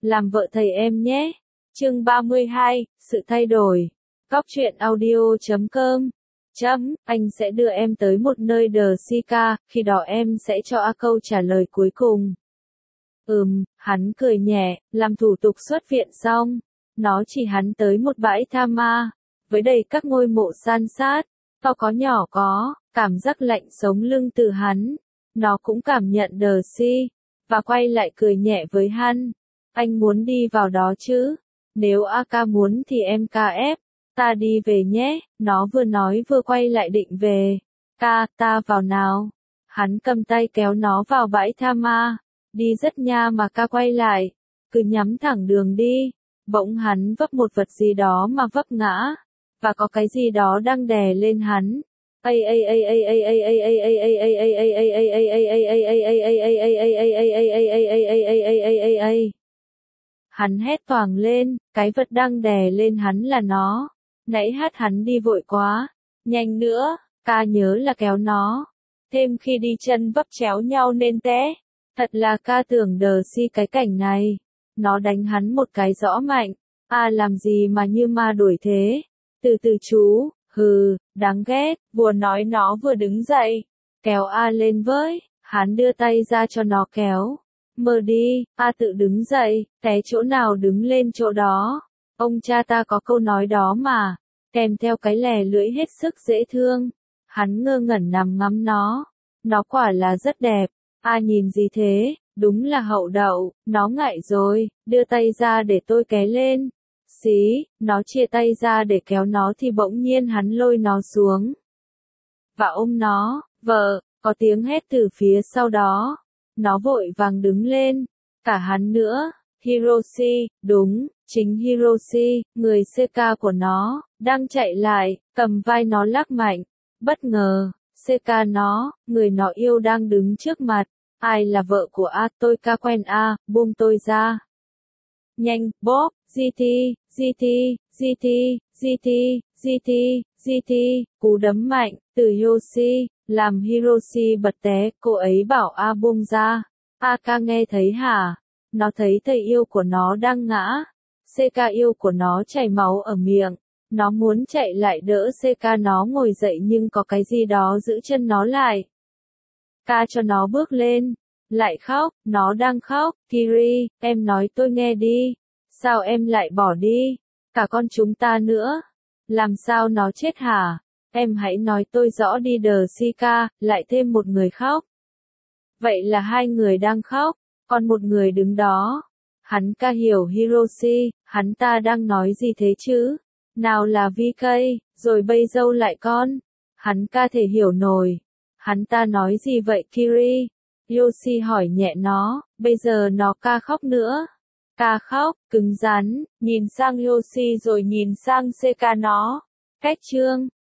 làm vợ thầy em nhé. Chương 32, sự thay đổi. Cóc truyện audio.com. Anh sẽ đưa em tới một nơi đờ si ca, khi đó em sẽ cho A câu trả lời cuối cùng. Hắn cười nhẹ, làm thủ tục xuất viện xong. Nó chỉ hắn tới một bãi tha ma, với đầy các ngôi mộ san sát, to có nhỏ có, cảm giác lạnh sống lưng từ hắn. Nó cũng cảm nhận đờ si, và quay lại cười nhẹ với hắn. Anh muốn đi vào đó chứ? Nếu A ca muốn thì em ca ép, ta đi về nhé. Nó vừa nói vừa quay lại định về. Ca, ta vào nào. Hắn cầm tay kéo nó vào bãi tha ma. Đi rất nha mà ca quay lại. Cứ nhắm thẳng đường đi. Bỗng hắn vấp một vật gì đó mà vấp ngã. Và có cái gì đó đang đè lên hắn. Hắn hét toáng lên, cái vật đang đè lên hắn là nó. Nãy hắn đi vội quá. Nhanh nữa, ca nhớ là kéo nó. Thêm khi đi chân vấp chéo nhau nên té. Thật là ca tưởng đờ si cái cảnh này. Nó đánh hắn một cái rõ mạnh. Làm gì mà như ma đuổi thế? Từ từ chú, đáng ghét, vừa nói nó vừa đứng dậy. Kéo lên với, hắn đưa tay ra cho nó kéo. Mơ đi, tự đứng dậy, té chỗ nào đứng lên chỗ đó. Ông cha ta có câu nói đó mà, kèm theo cái lè lưỡi hết sức dễ thương. Hắn ngơ ngẩn nằm ngắm nó. Nó quả là rất đẹp. Nhìn gì thế, đúng là hậu đậu, nó ngại rồi, đưa tay ra để tôi ké lên. Xí, nó chia tay ra để kéo nó thì bỗng nhiên hắn lôi nó xuống. Và ôm nó, vợ, có tiếng hét từ phía sau đó. Nó vội vàng đứng lên, cả hắn nữa. Hiroshi, đúng, chính Hiroshi, người Seka của nó, đang chạy lại, cầm vai nó lắc mạnh. Bất ngờ, Seka nó, người nó yêu đang đứng trước mặt. Ai là vợ của tôi ca quen buông tôi ra. Nhanh, bóp, GT, cú đấm mạnh, từ Yoshi, làm Hiroshi bật té, cô ấy bảo buông ra. Ca nghe thấy hả? Nó thấy thầy yêu của nó đang ngã. Seka yêu của nó chảy máu ở miệng. Nó muốn chạy lại đỡ Seka nó ngồi dậy nhưng có cái gì đó giữ chân nó lại. Ca cho nó bước lên. Lại khóc, nó đang khóc. Kiri, em nói tôi nghe đi. Sao em lại bỏ đi? Cả con chúng ta nữa. Làm sao nó chết hả? Em hãy nói tôi rõ đi đờ si ca, lại thêm một người khóc. Vậy là hai người đang khóc, còn một người đứng đó. Hắn ca hiểu Hiroshi, hắn ta đang nói gì thế chứ? Nào là VK, rồi bây dâu lại con. Hắn ca thể hiểu nổi. Hắn ta nói gì vậy Kiri? Yoshi hỏi nhẹ nó, bây giờ nó ca khóc nữa. Ca khóc, cứng rắn, nhìn sang Yoshi rồi nhìn sang Seka nó. Cách chương